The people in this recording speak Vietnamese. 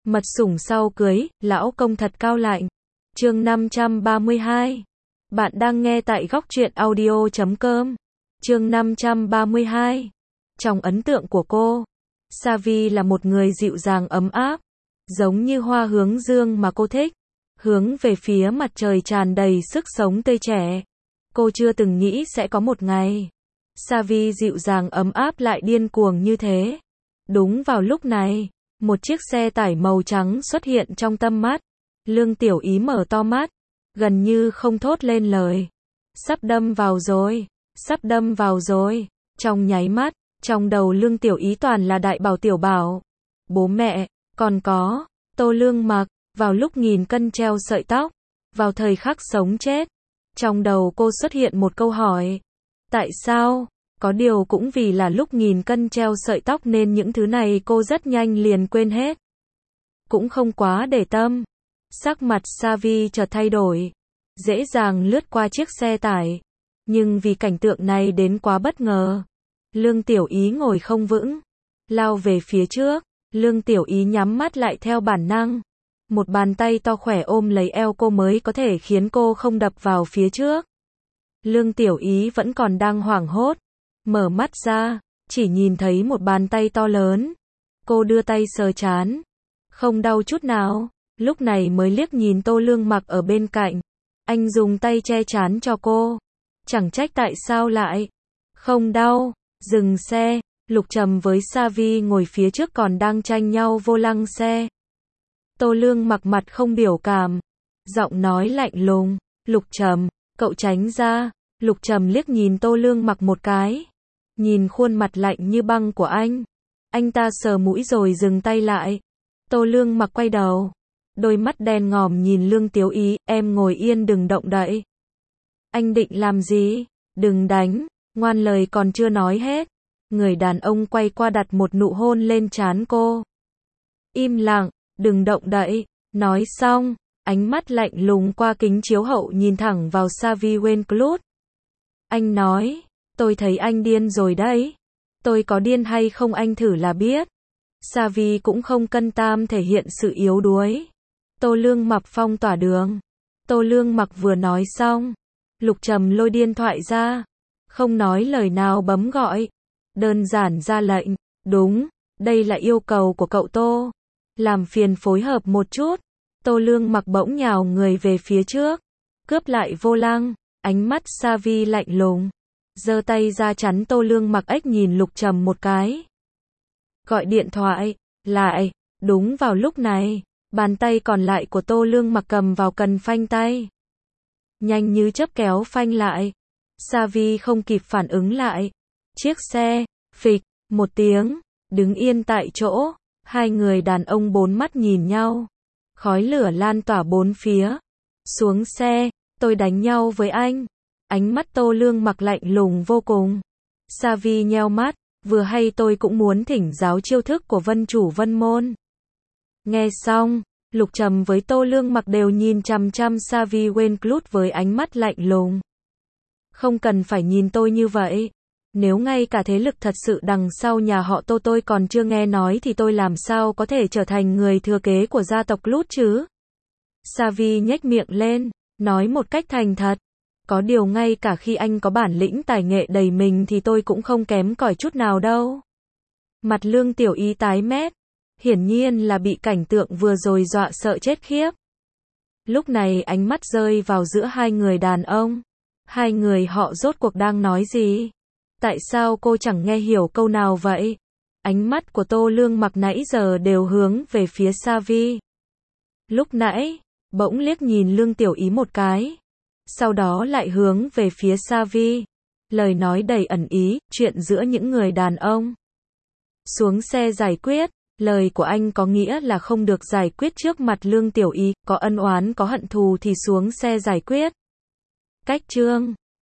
Mật sủng sau cưới, lão công thật cao lạnh. Chương 532. Bạn đang nghe tại góc truyện audio.com. Chương 532. Trong ấn tượng của cô, Savi là một người dịu dàng ấm áp, giống như hoa hướng dương mà cô thích, hướng về phía mặt trời tràn đầy sức sống tươi trẻ. Cô chưa từng nghĩ sẽ có một ngày Savi dịu dàng ấm áp lại điên cuồng như thế. Đúng vào lúc này, một chiếc xe tải màu trắng xuất hiện trong tầm mắt. Lương Tiểu Ý mở to mắt, gần như không thốt lên lời. Sắp đâm vào rồi, sắp đâm vào rồi. Trong nháy mắt, trong đầu Lương Tiểu Ý toàn là Đại Bảo Tiểu Bảo, bố mẹ, còn có Tô Lương Mặc. Vào lúc nghìn cân treo sợi tóc, vào thời khắc sống chết, trong đầu cô xuất hiện một câu hỏi. Tại sao? Có điều cũng vì là lúc nghìn cân treo sợi tóc nên những thứ này cô rất nhanh liền quên hết. Cũng không quá để tâm. Sắc mặt Savi chợt thay đổi, dễ dàng lướt qua chiếc xe tải. Nhưng vì cảnh tượng này đến quá bất ngờ, Lương Tiểu Ý ngồi không vững, lao về phía trước. Lương Tiểu Ý nhắm mắt lại theo bản năng. Một bàn tay to khỏe ôm lấy eo cô mới có thể khiến cô không đập vào phía trước. Lương Tiểu Ý vẫn còn đang hoảng hốt, mở mắt ra, chỉ nhìn thấy một bàn tay to lớn. Cô đưa tay sờ trán, không đau chút nào. Lúc này mới liếc nhìn Tô Lương Mặc ở bên cạnh. Anh dùng tay che trán cho cô. Chẳng trách tại sao lại không đau. Dừng xe, Lục Trầm với Savi ngồi phía trước còn đang tranh nhau vô lăng xe. Tô Lương Mặc mặt không biểu cảm, giọng nói lạnh lùng. Lục Trầm, cậu tránh ra. Lục Trầm liếc nhìn Tô Lương Mặc một cái, nhìn khuôn mặt lạnh như băng của anh ta sờ mũi rồi dừng tay lại. Tô Lương Mặc quay đầu, đôi mắt đen ngòm nhìn Lương Tiểu Ý, em ngồi yên đừng động đậy. Anh định làm gì? Đừng đánh. Ngoan lời còn chưa nói hết, người đàn ông quay qua đặt một nụ hôn lên trán cô. Im lặng, đừng động đậy. Nói xong, ánh mắt lạnh lùng qua kính chiếu hậu nhìn thẳng vào Savi Wenclut. Anh nói, tôi thấy anh điên rồi đấy. Tôi có điên hay không anh thử là biết. Savi cũng không cân tam thể hiện sự yếu đuối. Tô Lương Mặc phong tỏa đường. Tô Lương Mặc vừa nói xong, Lục Trầm lôi điện thoại ra, không nói lời nào bấm gọi. Đơn giản ra lệnh. Đúng, đây là yêu cầu của cậu Tô. Làm phiền phối hợp một chút. Tô Lương Mặc bỗng nhào người về phía trước, cướp lại vô lăng. Ánh mắt Savi lạnh lùng, giơ tay ra chắn Tô Lương Mặc. Ếch nhìn Lục Trầm một cái, gọi điện thoại lại. Đúng vào lúc này, bàn tay còn lại của Tô Lương Mặc cầm vào cần phanh tay, nhanh như chớp kéo phanh lại. Savi không kịp phản ứng lại, chiếc xe phịch một tiếng đứng yên tại chỗ. Hai người đàn ông bốn mắt nhìn nhau, khói lửa lan tỏa bốn phía. Xuống xe, tôi đánh nhau với anh. Ánh mắt Tô Lương Mặc lạnh lùng vô cùng. Savi nheo mắt, vừa hay tôi cũng muốn thỉnh giáo chiêu thức của Vân Chủ Vân Môn. Nghe xong, Lục Trầm với Tô Lương Mặc đều nhìn chằm chằm Savi Wenclut với ánh mắt lạnh lùng. Không cần phải nhìn tôi như vậy. Nếu ngay cả thế lực thật sự đằng sau nhà họ Tô tôi còn chưa nghe nói thì tôi làm sao có thể trở thành người thừa kế của gia tộc Lút chứ? Savi nhếch miệng lên, nói một cách thành thật. Có điều ngay cả khi anh có bản lĩnh tài nghệ đầy mình thì tôi cũng không kém cỏi chút nào đâu. Mặt Lương Tiểu Ý tái mét, hiển nhiên là bị cảnh tượng vừa rồi dọa sợ chết khiếp. Lúc này ánh mắt rơi vào giữa hai người đàn ông. Hai người họ rốt cuộc đang nói gì? Tại sao cô chẳng nghe hiểu câu nào vậy? Ánh mắt của Tô Lương Mặc nãy giờ đều hướng về phía Savi. Lúc nãy, bỗng liếc nhìn Lương Tiểu Ý một cái, sau đó lại hướng về phía Savi. Lời nói đầy ẩn ý, chuyện giữa những người đàn ông. Xuống xe giải quyết. Lời của anh có nghĩa là không được giải quyết trước mặt Lương Tiểu Ý, có ân oán có hận thù thì xuống xe giải quyết. Cách chương